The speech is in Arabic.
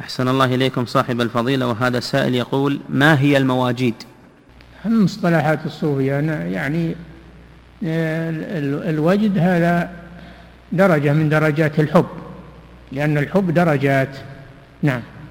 أحسن الله إليكم صاحب الفضيلة، وهذا سائل يقول: ما هي المواجيد؟ من مصطلحات الصوفية يعني الوجد هذا درجة من درجات الحب، لأن الحب درجات. نعم.